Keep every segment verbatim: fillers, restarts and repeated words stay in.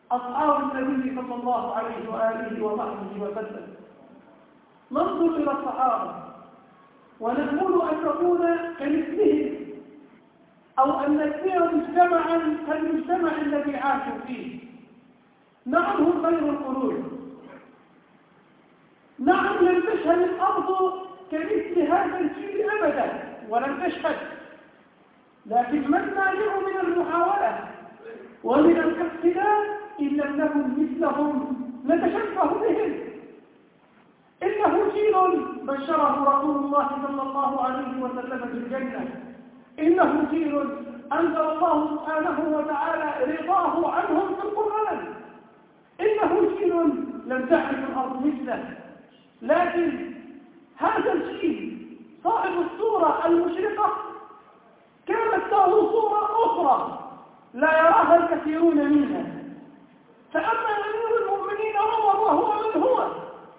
أصحاب النبي صلى الله عليه وآله وصحبه وسلم. ننظر إلى الصحابة ونأمل أن نكون كمثلهم أو أن نسير مجتمعا كالمجتمع الذي عاشوا فيه. نعم هم خير القرون، نعم لم تشهد الأرض كمثل هذا الجيل أبدا ولم تشهد، لكن ما الناجع من المحاولة ومن الاقتداء إن لم نكن مثلهم نتشبه بهم. إنه جيل بشره رسول الله صلى الله عليه وسلم بالجنة، إنه جيل أنزل الله سبحانه وتعالى رضاه عنهم في القرآن، إنه جيل لم تعرف الأرض مثله. لكن هذا الجيل صاحب الصورة المشرقة كانت له صورة أخرى لا يراها الكثيرون منها. فأما أمير المؤمنين عمر وهو من هو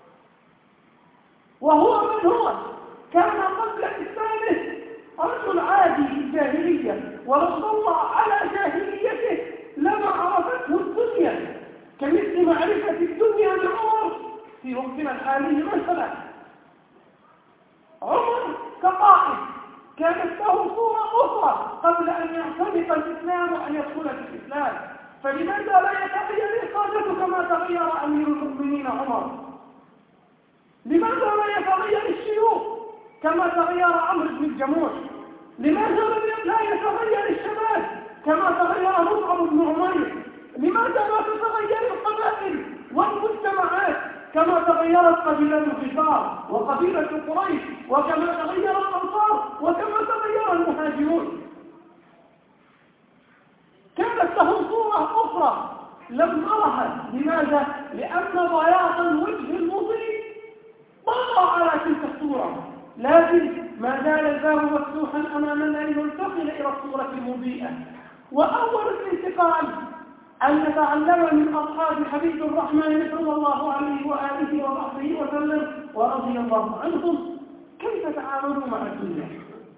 وهو من هو كان قبل إسلامه رجل عادي في الجاهلية، ولو ضل على جاهليته لما عرفته الدنيا كمثل معرفة الدنيا لعمر في وقتنا الحالي. مثلا عمر كقائد كانت له صورة أخرى قبل أن يعتنق الإسلام وأن يدخل في الإسلام، فلماذا لا يتغير القادة كما تغير أمير المؤمنين عمر؟ لماذا لا يتغير الشيوخ كما تغير عمرو بن الجموح؟ لماذا لا يتغير الشباب كما تغير مصعب بن عمير؟ لماذا لا تتغير القبائل والمجتمعات كما تغيرت قبيلة الغفار وقبيلة قريش وكما تغير الأنصار وكما تغير المهاجرون؟ كانت له صورة أخرى لم نرها. لماذا؟ لأن بياض الوجه المضيء طغى على تلك الصورة، لكن ما زال الباب مفتوحا أمامنا لننتقل إلى الصورة المضيئة. وأول الانتقال أن نتعلم من أصحاب حبيب الرحمن صلى الله عليه وآله وصحبه وسلم ورضي الله عنهم كيف تعاملوا مع الدنيا.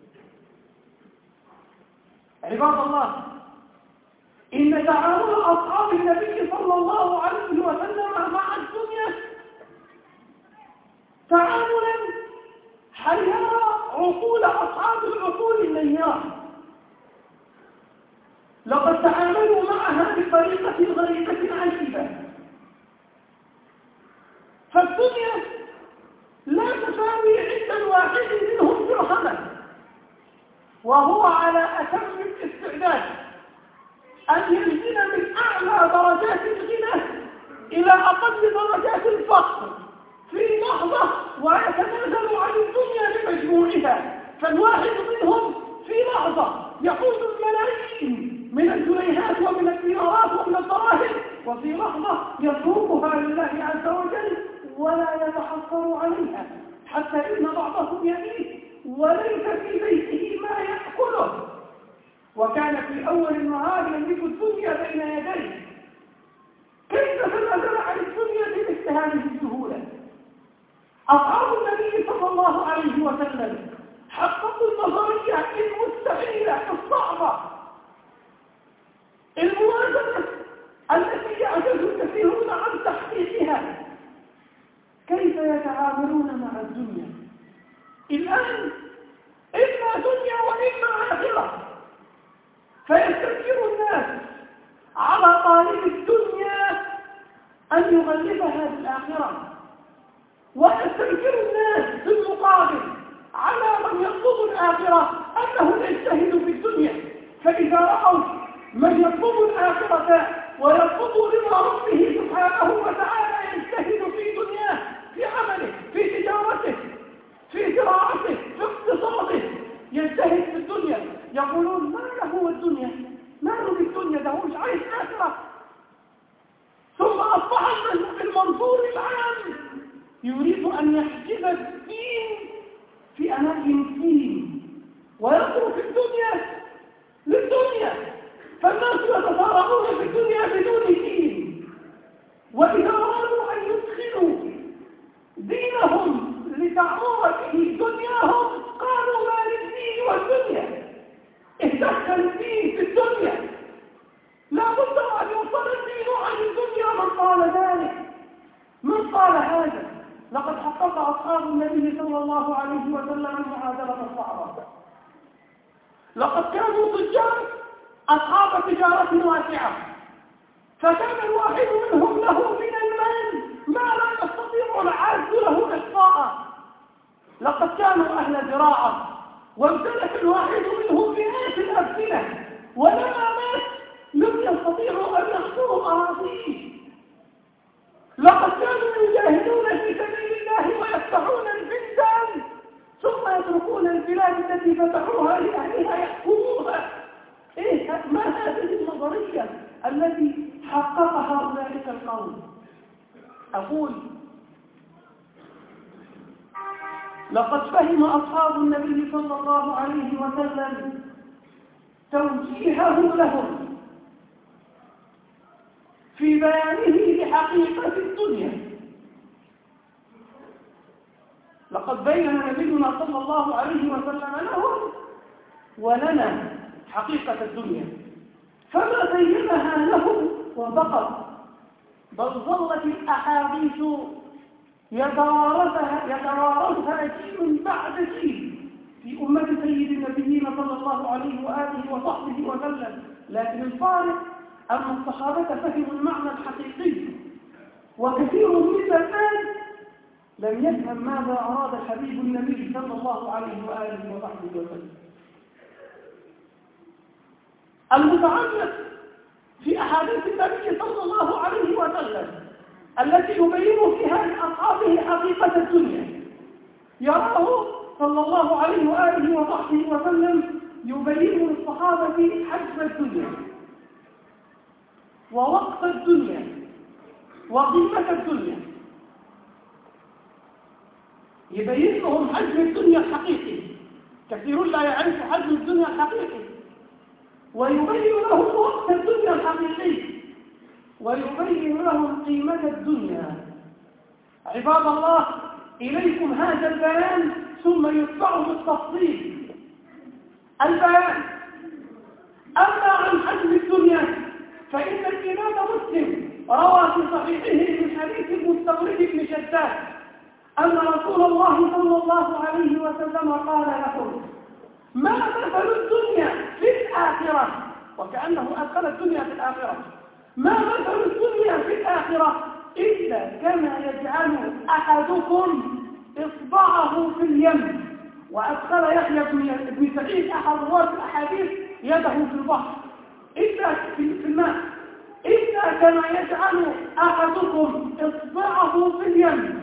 عباد الله، إن تعامل أصحاب النبي صلى الله عليه وسلم مع الدنيا تعاملا حير عقول أصحاب العقول النيار. لقد تعاملوا معها بطريقة غريبة عجيبة. فالدنيا لا تساوي عند الواحد منهم درهما، وهو على أتم الاستعداد أن ينزل من أعلى درجات الغنى إلى أقل درجات الفقر في لحظة ويتنازل عن الدنيا بمجموعها. فالواحد منهم في لحظة يقود الملايين من الجنيهات ومن الدينارات ومن الدراهم، وفي لحظة يتركها لله عز وجل ولا يتحصر عليها، حتى إن بعضهم يبيت وليس في بيته ما يأكله، وكان في أول النهار يملك الدنيا بين يديه. كيف تنازل عن الدنيا بمثل هذه السهولة؟ أصحاب النبي صلى الله عليه وسلم حققوا النظرية المستحيلة الصعبة الموازنة التي يعجز الكثيرون عن تحقيقها. كيف يتعاملون مع الدنيا؟ الآن إما دنيا وإما آخرة، فيستنكر الناس على طالب الدنيا أن يغلبها بالآخرة، ويستنكر الناس في المقابل على من يطلب الآخرة أنه يجتهد في الدنيا. فإذا رأوا من يطلب الآخرة ويطلب رضا ربه سبحانه وتعالى يجتهد في دنياه، في عمله، في تجارته، في زراعته، في اقتصاده، يجتهد في الدنيا، يقولون ما له الدنيا، ما له بالدنيا، ده هو مش عايز آخرة. ثم أصبح المنظور العام يريد أن يحجب الدين في أماكن الدين ويترك الدنيا للدنيا. فالناس يتصارعون في الدنيا بدون دين، وإذا أرادوا أن يدخلوا دينهم لتعمر به دنياهم قالوا ما للدين والدنيا. اهتم الدين في الدنيا، لا بد أن يوصل الدين عن الدنيا قال هذا لقد حقق أصحاب النبي صلى الله عليه وسلم معادلة الصحابة. لقد كانوا تجار أصحاب تجارة واسعة، فكان الواحد منهم له من المال ما لا يستطيع العاجز له إحصاءه. لقد كانوا أهل زراعة، وامتلك الواحد منهم مئات الأمثلة، ولما مات لم يستطيعوا أن يحصروا أراضيه. لقد كانوا يجاهدون في سبيل الله ويفتحون البلدان ثم يتركون البلاد التي فتحوها لأهلها يحكموها. إيه ما هذه النظرية التي حققها أولئك القوم؟ أقول لقد فهم أصحاب النبي صلى الله عليه وسلم توجيهه لهم في بيانه لحقيقة الدنيا. لقد بين نبينا صلى الله عليه وسلم لهم ولنا حقيقة الدنيا، فما بينها لهم وفقط، بل ظلت الأحاديث يتوارثها يتوارثها جيل بعد جيل في أمة سيد النبيين صلى الله عليه وآله وصحبه وسلم. لكن الفارق أن الصحابة فهموا المعنى الحقيقي، وكثير من الناس لم يفهم ماذا أراد حبيب النبي صلى الله عليه وآله وصحبه وسلم. المتعمق في أحاديث النبي صلى الله عليه وسلم التي يبين فيها لأصحابه حقيقة الدنيا، يراه صلى الله عليه وآله وصحبه وسلم يبين للصحابة حجم الدنيا ووقت الدنيا وقيمة الدنيا، يبين لهم حجم الدنيا الحقيقي. كثير لا يعرف حجم الدنيا الحقيقي، ويبين لهم وقت الدنيا الحقيقي، ويبين لهم قيمة الدنيا. عباد الله، إليكم هذا البيان ثم يتبعه بالتفصيل. البيان. أما عن حجم الدنيا فإن الإمام مسلم روى في صحيحه من حديث المستورد بن شداد أن رسول الله صلى الله عليه وسلم قال لهم: ما مثل الدنيا في الآخرة؟ وكأنه أدخل الدنيا في الآخرة. ما مثل الدنيا في الآخرة إلا كما يجعل أحدكم إصبعه في اليم. وأدخل يحيى بن سعيد أحد رواة الأحاديث يده في البحر إلا في الماء، إلا كما يجعل أحدكم إصبعه في اليم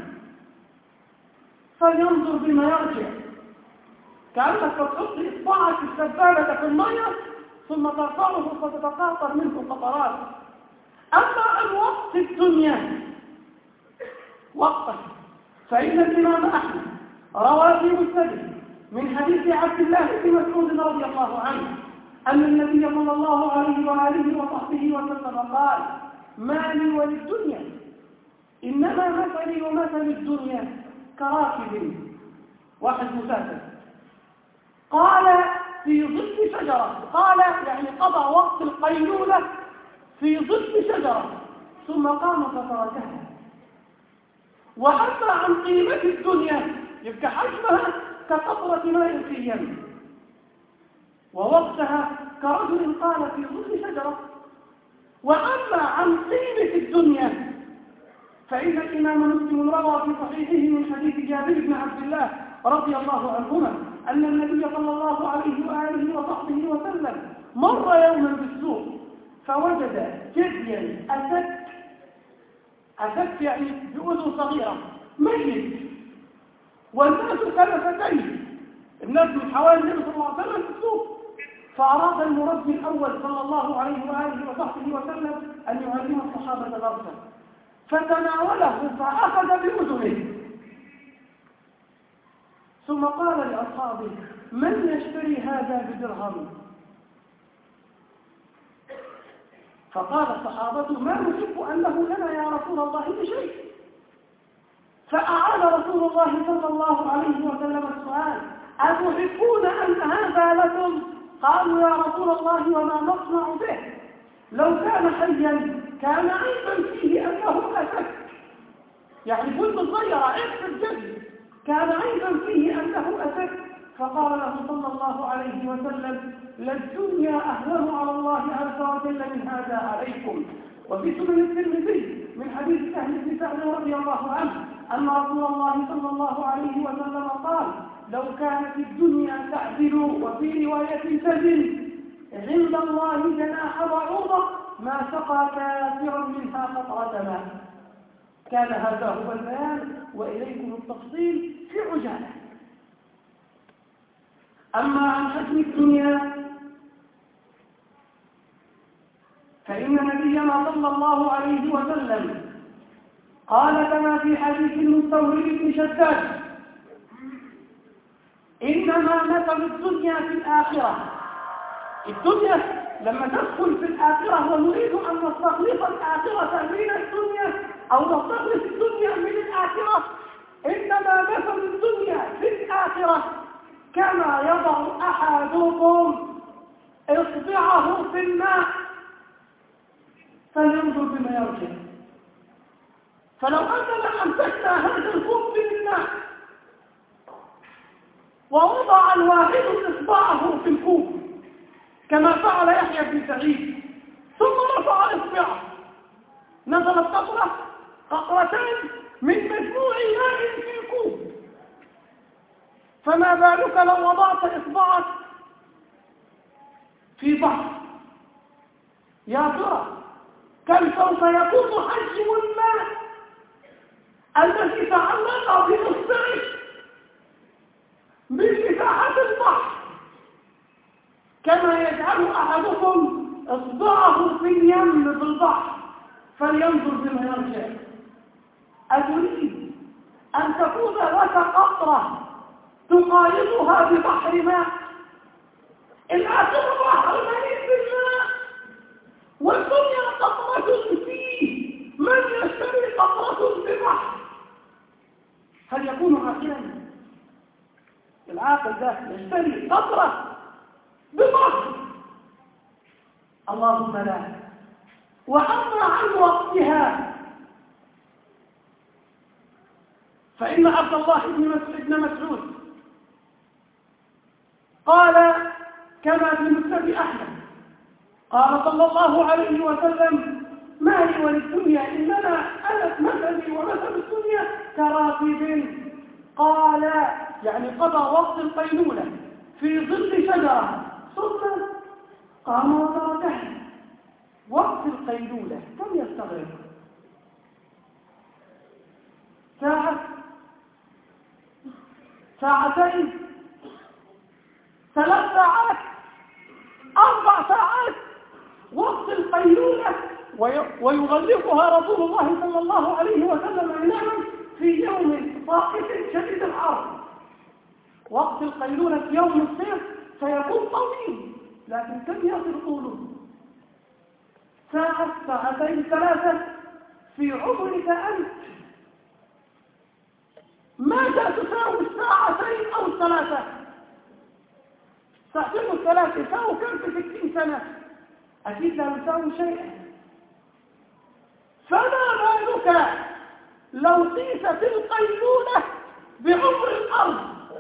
فلينظر بما يرجع. كأنك تحط إصبعك السبابة في المية ثم ترفعه فتتقاطر منه قطرات. أما عن وقت الدنيا وقته فإن الإمام أحمد روى في مسنده من حديث عبد الله بن مسعود رضي الله عنه أن النبي صلى الله عليه وآله وصحبه وسلم قال: ما لي وللدنيا إنما مثلي ومثل الدنيا كراكب واحد مسافر قال في ظل شجرة، قال يعني قضى وقت القيلولة في ظل شجرة ثم قام فتركها. وأما عن قيمة الدنيا يبقى حجمها كقطرة ماء في اليم، ووقتها كرجل قال في ظل شجرة. وأما عن قيمة الدنيا فإن الإمام مسلم روى في صحيحه من حديث جابر بن عبد الله رضي الله عنهما أن النبي صلى الله عليه وآله وصحبه وسلم مر يوما بالسوق فوجد جديا أسد، أسد يعني بأذن صغيرة ميت، والناس كلفتين، الناس من حوالي النبي صلى الله عليه وسلم في السوق. فأراد المربي الأول صلى الله عليه وآله وصحبه وسلم أن يعلم الصحابة درسا، فتناوله فأخذ بأذنه ثم قال لأصحابه: من يشتري هذا بدرهم؟ فقال الصحابة: ما نحب أنه لنا يا رسول الله بشيء. فأعاد رسول الله صلى الله عليه وسلم السؤال: أتحبون أن هذا لكم؟ قالوا: يا رسول الله وما نصنع به؟ لو كان حيا كان عيبا فيه أنه أسد. يعني بنت صغيرة عيب في الجد، كان عيبا فيه أنه أسد، فقال له صلى الله عليه وسلم: للدنيا أهون على الله عز وجل من هذا عليكم. وفي سنن الترمذي من حديث سهل بن سعد رضي الله عنه أن رسول الله صلى الله عليه وسلم قال: لو كانت الدنيا تعدل، وفي رواية تزن عند الله جناح بعوضة ما سقى كافرا منها قطرة ماء. كان هذا هو البيان، وإليكم التفصيل في عجالة. أما عن حجم الدنيا فإن نبينا صلى الله عليه وسلم قال كما في حديث المستورد بن شداد: إنما مثل الدنيا في الآخرة. الدنيا لما تدخل في الآخرة ونريد أن نستخلص الآخرة من الدنيا أو نستخلص الدنيا من الآخرة، إنما مثل الدنيا في الآخرة كما يضع أحدكم إصبعه في الماء فلينظر بما يرجع. فلو أننا أمسكنا هذا الكوب بالماء ووضع الواحد إصبعه في الكوب كما فعل يحيى بن سعيد ثم رفع إصبعه، نزلت قطرة قطرتين من مجموع ماء في الكوب، فما بالك لو وضعت إصبعك في بحر؟ يا ترى كم سوف يكون حجم الماء الذي تعلق بإصبعك من مساحة البحر كما يجعل أحدكم إصبعه في اليم بالبحر فلينظر بما يرجع؟ أتريد أن تكون لك قطرة تقايضها ببحر ماء؟ الآخر بحر مليء بالماء والدنيا قطرة فيه، من يشتري قطرة ببحر؟ هل يكون عاقلا؟ العاقل ده يشتري قطرة ببحر؟ اللهم لا. وأما عن وقتها فإن عبد الله بن مسعود قال كما في مسند أحمد قال صلى الله عليه وسلم: ما لي وللدنيا إنما أنا مثلي ومثل الدنيا كراكب. قال يعني قضى وقت القيلولة في ظل شجرة ثم قام وتركها. وقت القيلولة كم يستغرق؟ ساعة، ساعتين، ثلاث ساعات، أربع ساعات. وقت القيلولة ويغلقها رسول الله صلى الله عليه وسلم ينام في يوم صائف شديد الحر. وقت القيلولة في يوم الصيف سيكون طويل، لكن كم يصل طوله؟ ساعة، ساعتين، ثلاثة في عمرك أنت. ماذا تساوي الساعتين أو الثلاثة؟ ساعتين والثلاثة يساوي كم في ستين سنة؟ أكيد لا يساوي شيئا. فما بالك لو قيست القيلولة بعمر الأرض؟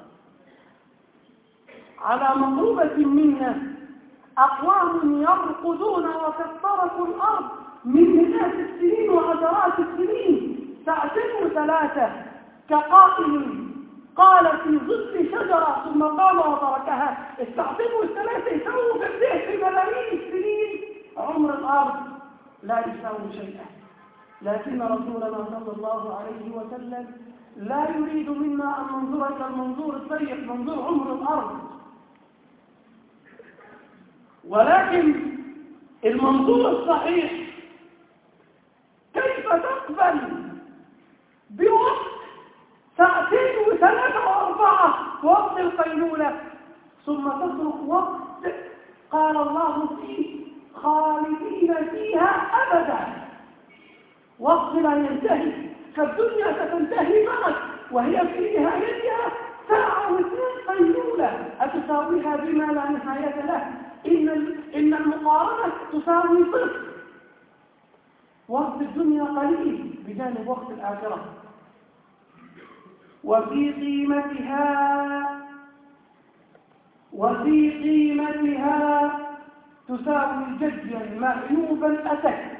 على مقربة منا أقوام يرقدون وقد تركوا الأرض من مئات السنين وعشرات السنين ساعتين وثلاثة كقائل قال في ظل شجرة ثم قام وتركها. الساعتين والثلاثة يساووا قديه في ملايين السنين؟ عمر الأرض لا يساوي شيئا. لكن رسولنا صلى الله عليه وسلم لا يريد منا أن ننظر إلى المنظور الضيق، منظور عمر الأرض، ولكن المنظور الصحيح كيف تقبل بوقت ساعتين وثلاثة وأربعة وقت القيلولة ثم تترك وقت قال الله فيه خالدين فيها أبدا، وقت لا ينتهي. فالدنيا ستنتهي معك وهي في نهايتها ساعة واثنين قيلولة أتساويها بما لا نهاية له. إن إن المقارنة تساوي صفر. وقت الدنيا قليل بجانب وقت الآخرة. وفي قيمتها وفي قيمتها تساوي الجدي معيوبا أتت.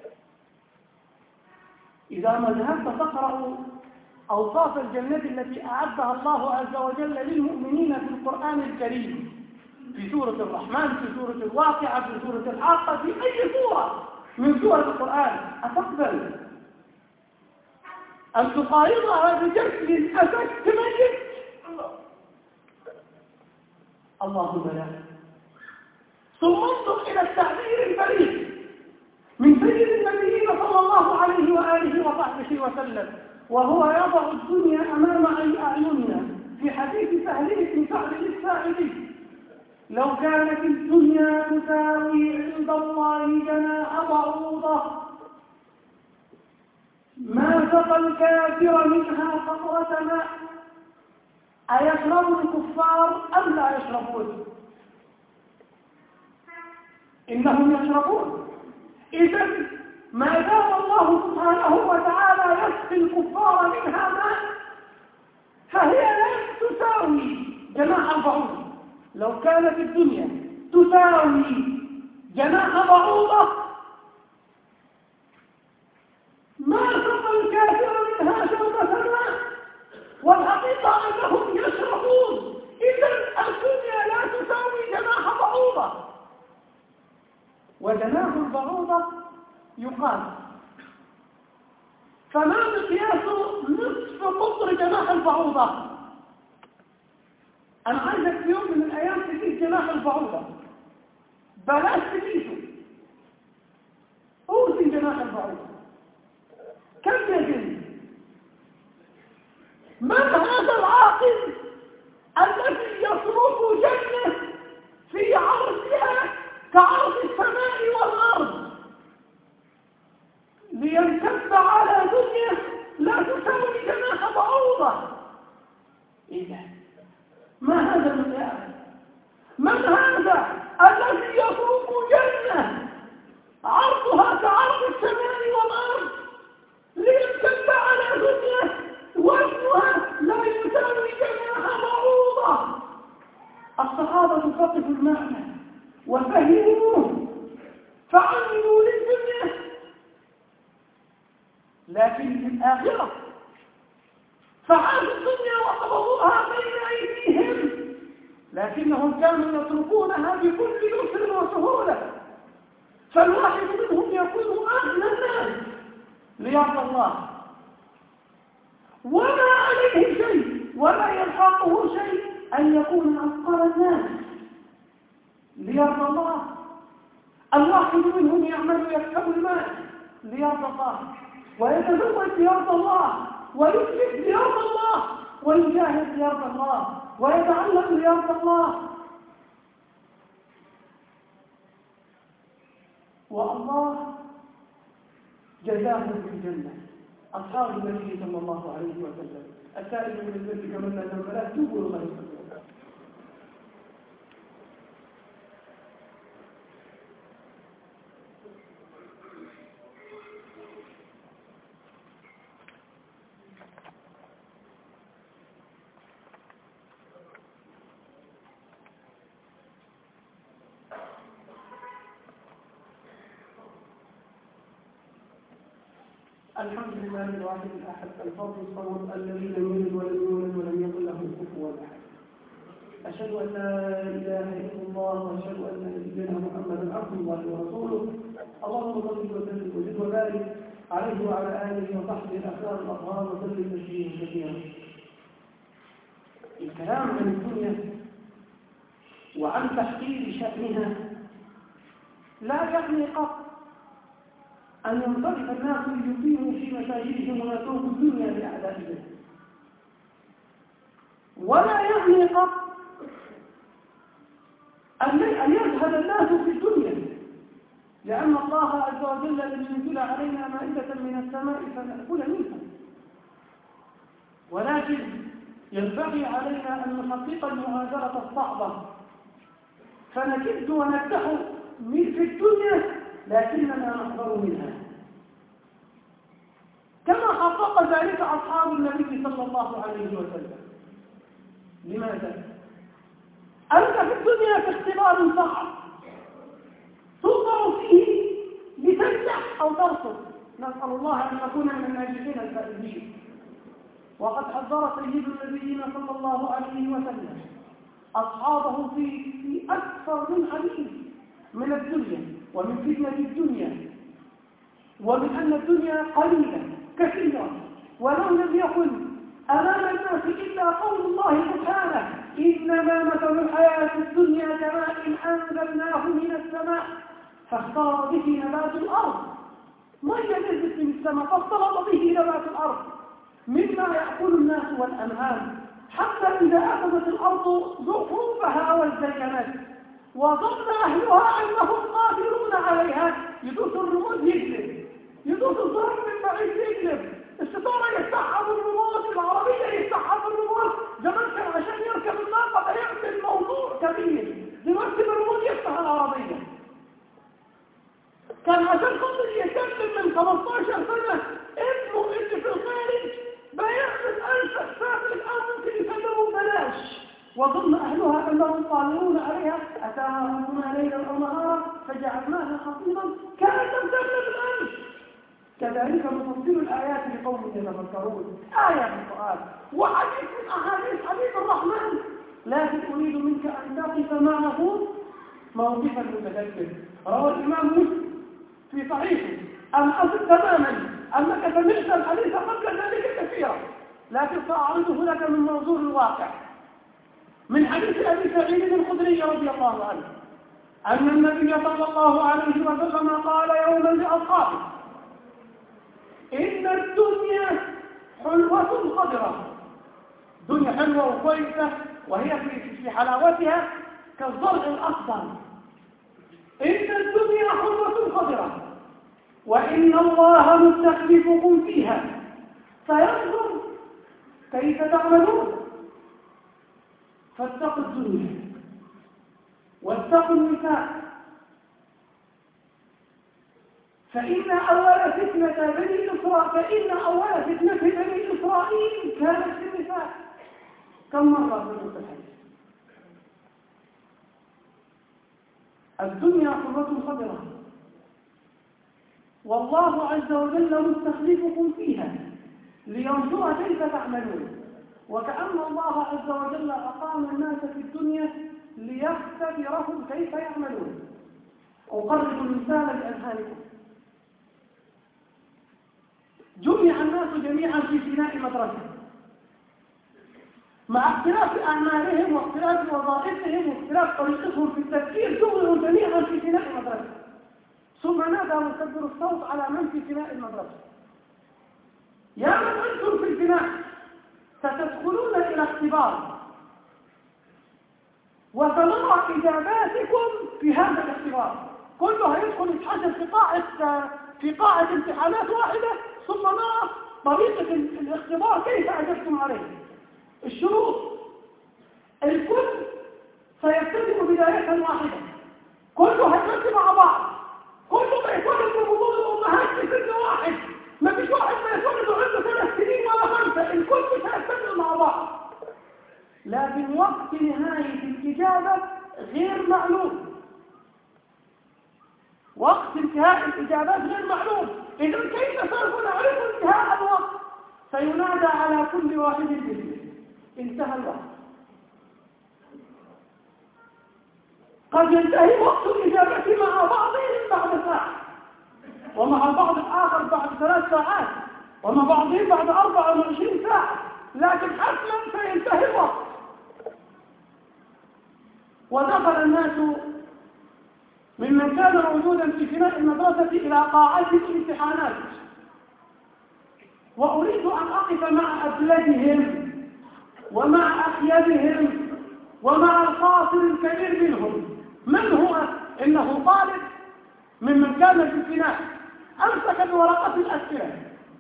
إذا ما ذهبت تقرأ أوصاف الجنة التي أعدها الله عز وجل للمؤمنين في القرآن الكريم، في سورة الرحمن، في سورة الواقعة، في سورة الحاقة، في أي سورة من سور القرآن، أتقبل أن تقارنها بجسد أتت تميت؟ اللهم لا. ثم انظر إلى التعبير البليغ من سيد النبيين صلى الله عليه وآله وصحبه وسلم وهو يضع الدنيا أمام أعيننا في حديث سهل بن سعد الساعدي: لو كانت الدنيا تساوي عند الله جناح بعوضة ما سقى الكافر منها قطرة ماء. أيشرب الكفار أم لا يشربون؟ إنهم يشربون. إذن ما دام الله سبحانه وتعالى يسقي الكفار منها ماء فهي لا تساوي جناح بعوضة. لو كانت الدنيا تساوي جناح بعوضة ما سقى الكافر منها شربة ماء، والحقيقة أنهم يشربون. إذن الدنيا لا تساوي جناح بعوضة. وجناح البعوضة يقال، فما مقياس نصف قطر جناح البعوضة؟ أنا عايزك في يوم من الأيام تقيس جناح البعوضة، بلاش تقيسه، أوزن جناح البعوضة كم يجن؟ من هذا العاقل الذي يصرف جنة في عرضها كعرض السماء والأرض لينكب على دنيا لا تساوي جناح بعوضة؟ إذا ما هذا المثال؟ من هذا الذي يصرف جنة عرضها كعرض السماء والأرض لينكب على دنيا وزنها لا يساوي جناح بعوضة؟ الصحابة فقهوا المعنى وفهموه فعملوا للدنيا، لكن في الآخرة فعادوا الدنيا وقبضوها بين أيديهم، لكنهم كانوا يتركونها بكل يسر وسهولة. فالواحد منهم يكون أغنى الناس ليرضى الله وما عليه شيء ولا يلحقه شيء أن يكون أفقر الناس ليرضى الله. الواحد منهم يعمل يكسب المال ليرضى الله، ويتزوج ليرضى الله، ويسلك ليرضى الله، ويجاهد ليرضى الله، ويتعلم ليرضى الله. والله جزاهم في الجنة أصحاب النبي صلى الله عليه وسلم. السائل من الذي كمنا ذنبلا توبوا الله يسلم. الحمد لله الواحد الأحد الفضل الصمد الذي لم يلد ولم يولد ولم يكن له كفوا أحد. أشهد أن لا إله إلا الله وأشهد أن نبينا محمدا عبد الله ورسوله. اللهم صل وسلم وزد وبارك عليه وعلى آله وصحبه الأخيار الأطهار وسلم تسليما كثيرا. الكلام عن الدنيا وعن تحقير شأنها لا يعني قط أن ينصرف الناس ليقيموا في مساجدهم ويتركوا الدنيا لأعدائهم، ولا يعني قط أن يذهب الناس في الدنيا، لأن الله عز وجل لم ينزل علينا مائدة من السماء فنأكل منها، ولكن ينبغي علينا أن نحقق المهاجرة الصعبة فنكد ونكدح في الدنيا لكننا نحذر منها، كما حقق ذلك أصحاب النبي صلى الله عليه وسلم. لماذا؟ أنت في الدنيا في اختبار صعب توضع فيه لتنجح أو ترفض. نسأل الله أن نكون من الناجحين الفائزين. وقد حذر سيد النبيين صلى الله عليه وسلم أصحابه في في أكثر من حديث من الدنيا ومن فتنة الدنيا ومن أن الدنيا قليلة كثيرة ولو لم يكن أمام الناس إلا قول الله سبحانه إنما مثل الحياة الدنيا كماء أنزلناه من السماء فاختلط به نبات الأرض. مية نزلت من السماء فاختلط به نبات الأرض مما يأكل الناس والأنعام حتى إذا أخذت الأرض زخرفها والزينات وظن أهلها أنهم قادرون عليها يدوس الرموز يجلب يدوس الظهر من بعيد يجلب الستارة يفتحها بالرموز العربية يفتحها بالرموز. زمان كان عشان يركب الناقة يعمل موضوع كبير دلوقتي بالرموز يفتح العربية. كان عشان خاطر يكمل من خمستاشر سنة ابنه اللي في الخارج بيعمل ألف حساب الآن ممكن يسلموا ببلاش وظن أهلها أنهم قادرون عليها أتاها أمرنا ليلا أو نهارا فجعلناها حصيدا كانت تمتلئ بالأمس. كذلك نفصل الآيات لقوم يتفكرون. آية من القرآن وحديث من أحاديث حديث الرحمن لكن أريد منك أن تقف معه موقف المتذكر. روى الإمام مسلم في صحيحه أن أصل تماما أنك سمعت الحديث قبل ذلك كثيرا لكن سأعرضه لك من منظور الواقع من حديث أبي سعيد الخدري رضي الله عنه أن النبي صلى الله عليه وسلم قال يوما لأصحابه إن الدنيا حلوة خضرة. دنيا حلوة وكويسة وهي في حلاوتها كالزرع الأخضر. إن الدنيا حلوة خضرة وإن الله مستخلفكم فيها فينظر كيف تعملون. فاتقوا الدنيا واتقوا النساء فإن أول فتنة بني إسرائيل فإن أول فتنة بني إسرائيل كانت في النساء. كم مرة في الحديث؟ الدنيا حلوة خضرة والله عز وجل مستخلفكم فيها لينظر كيف تعملون. وكأن الله عز وجل أقام الناس في الدنيا ليختبرهم كيف يعملون. أقرب المثال بأذهانكم. جمع الناس جميعا في بناء مدرسة مع اختلاف أعمالهم واختلاف وظائفهم واختلاف طريقتهم في التفكير جمعوا جميعا في بناء مدرسة ثم نادى مكبر الصوت على من في بناء المدرسة يا من أنتم في البناء ستدخلون إلى اختبار وسنرى إجاباتكم في هذا الاختبار. كله هيدخل يتحدث في قاعة في قاعة امتحانات واحدة ثم نرى طريقة الاختبار كيف أجبتم عليه. الشروط الكل سيبتدئ بداية واحدة كله هيمشي مع بعض كله بيتولد من بطون الأمهات في سن واحد ما فيش واحد بيتولد عنده ثلاث سنين ولا خمسة الكل سيبتدئ مع بعض لكن وقت نهاية الإجابة غير معلوم. وقت انتهاء الإجابات غير معلوم. إذن كيف سوف نعرف انتهاء الوقت؟ سينادى على كل واحد باسمه انتهى الوقت. قد ينتهي وقت الإجابة مع بعضهم بعد ساعة ومع البعض الآخر بعد ثلاث ساعات ومع بعضهم بعد أربعة وعشرين ساعة لكن حتما سينتهي الوقت. ودخل الناس ممن كان موجودا في بناء المدرسة إلى قاعات الامتحانات وأريد أن أقف مع أبلدهم ومع أخيبهم ومع القاصر الكبير منهم. من هو؟ إنه طالب ممن كان في البناء أمسك بورقة الأسئلة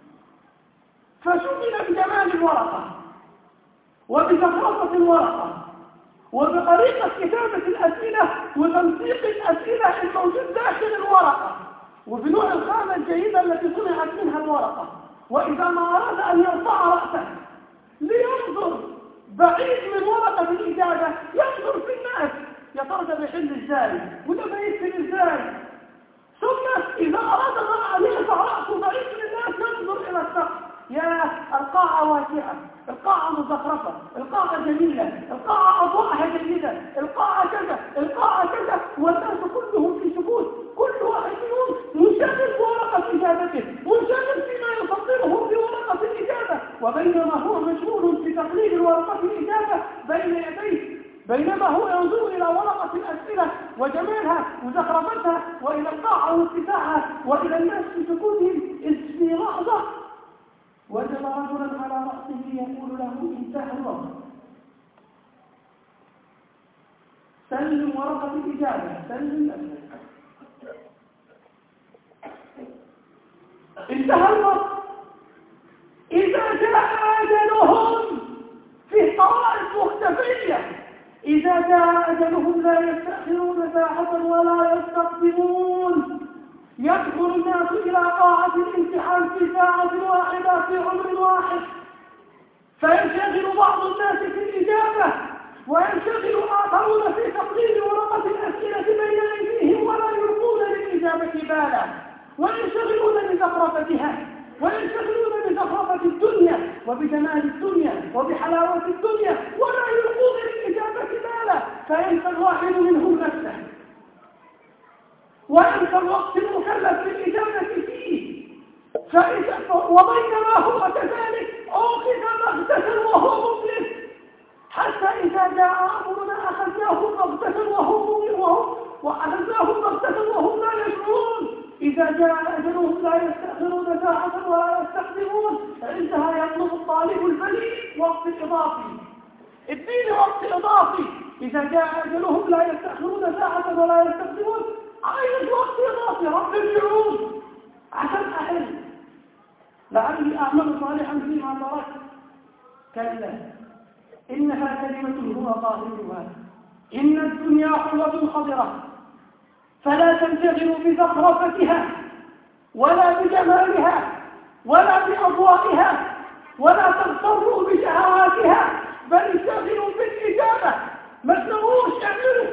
فشغل بجمال الورقة وبزخرفة الورقة وبطريقة كتابة الأسئلة وتنسيق الأسئلة الموجود داخل الورقة وبنوع الخامة الجيدة التي صنعت منها الورقة وإذا ما أراد أن يرفع رأسه لينظر بعيد من ورقة الإجابة ينظر في الناس يا ترى ده بيحل ازاي وده بيكتب ازاي، ثم إذا أراد أن يرفع رأسه بعيد من الناس ينظر إلى السقف، يا القاعة واسعة، القاعة مزخرفة، القاعة جميلة، القاعة أضواءها جيدة، القاعة كذا، القاعة كذا، والناس كلهم في سكوت، كل واحد منهم منشغل بورقة إجابته، منشغل فيما يفضله في ورقة الإجابة، وبينما هو مشغول في تقليل ورقة الإجابة بين يديه، بينما هو ينظر إلى ورقة الأسئلة وجمالها وزخرفتها وإلى القاعة واتساعها وإلى الناس في سكوتهم، إذ في لحظة وجد رجلا على رأسه يقول له انتهى الوقت، سلم ورقة الإجابة، سلم أسئلة، انتهى الوقت. إذا جاء أجلهم في طوائف مختفية، إذا جاء أجلهم لا يستأخرون ساعة ولا يستقدمون، يدخل الناس إلى قاعة الامتحان في ساعة واحدة في عمر واحد، فينشغل بعض الناس في الإجابة وينشغل آخرون في تقليل ورقة الأسئلة بين أيديهم ولا يلقون للإجابة بالا، وينشغلون بزخرفتها، وينشغلون بزخرفة الدنيا وبجمال الدنيا وبحلاوة الدنيا ولا يلقون للإجابة بالا، فينسى الواحد منهم نفسه وينسى الوقت المكلف بالإجابة فيه، فإذا وبينما هو كذلك أخذ بغتة وهو مفلس، حتى إذا جاء أمرنا أخذناه بغتة وهو وهم وأخذناه بغتة وهم لا يشعرون، إذا جاء أجلهم لا يستأخرون ساعة ولا يستقدمون، فعندها يطلب الطالب البليد وقت إضافي، اديني وقت إضافي، إذا جاء أجلهم لا يستأخرون ساعة ولا يستقدمون، عايز وقت إضافي رب الجعود عشان أحل لعلي أعمل صالحا فيما تركت، كلا إنها كلمة هو قائلها، إن الدنيا حلوة خضرة فلا تنشغلوا بزخرفتها ولا بجمالها ولا بأضوائها ولا تغتروا بشهواتها، بل انشغلوا بالإجابة، ما تنووش اعملوا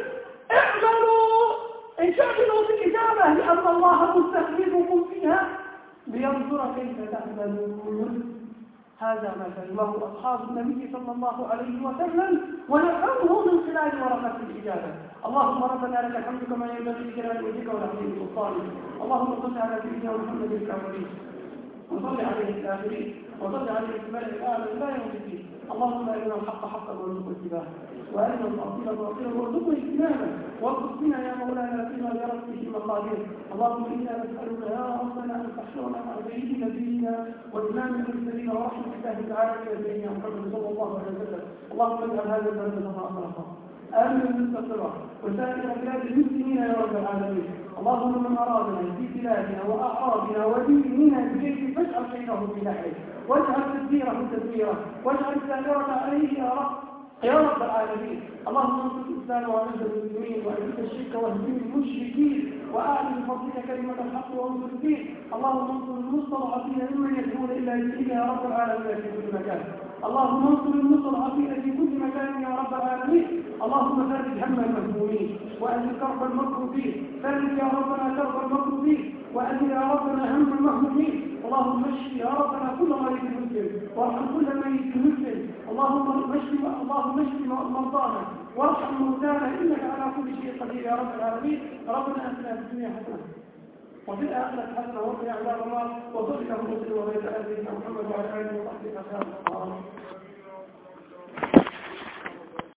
اعملوا انشغلوا بالإجابة، لأن الله مستخلفكم فيها لينظر كيف تعملون. هذا ما فهمه أصحاب النبي صلى الله عليه وسلم ونفهمه من خلال ورقة الإجابة. اللهم ربنا لك الحمد كما ينبغي لجلال وجهك ولعظيم سلطانك. اللهم صل على سيدنا محمد الكاملين وصل عليه الآخرين وصل عليه الملأ الأعلى لا يوم الدين. اللهم أرنا الحق حقا وارزقنا اتباعه وأرنا الباطل باطلا وارزقنا اجتنابه، وارزق بنا يا مولانا فيما جرت به المقادير. اللهم إنا نسألك يا ربنا أن تحشرنا مع سيد نبينا وإمام المرسلين ورحمة الله تعالى إلى سيدنا محمد صلى الله عليه وسلم. اللهم اجعل هذا البلد مطهرا آمنا مستقرا وسائر بلاد المسلمين يا رب العالمين. اللهم من أرادنا في بلادنا وأعراضنا وديننا بجيش فاجعل خيره في نحره، واجعل تدبيره تدبيره، واجعل السائرة عليه يا رب يا رب العالمين. اللهم انصر الإسلام وأعز المسلمين وأذل الشرك واهدم المشركين وأعلن بفضلك كلمة الحق وانصر الدين. اللهم انصر المستضعفين ممن يدعون إلا إليك يا رب العالمين في كل مكان. اللهم انصر المستضعفين في كل مكان يا رب العالمين. اللهم فرج هم المهمومين وأهل كرب المكروبين، فرج يا ربنا كرب المكروبين وأهل يا ربنا هم المهمومين. اللهم اشف يا ربنا كل مريض مسلم وارحم كل ميت مسلم. اللهم اشف اللهم اشف مرضانا وارحم موتانا انك على كل شيء قدير يا رب العالمين. ربنا اتنا في الدنيا حسنه وفي الآخرة حسنه وقنا عذاب النار. وصلى اللهم وسلم وبارك على سيدنا محمد وعلى اله وصحبه وسلم.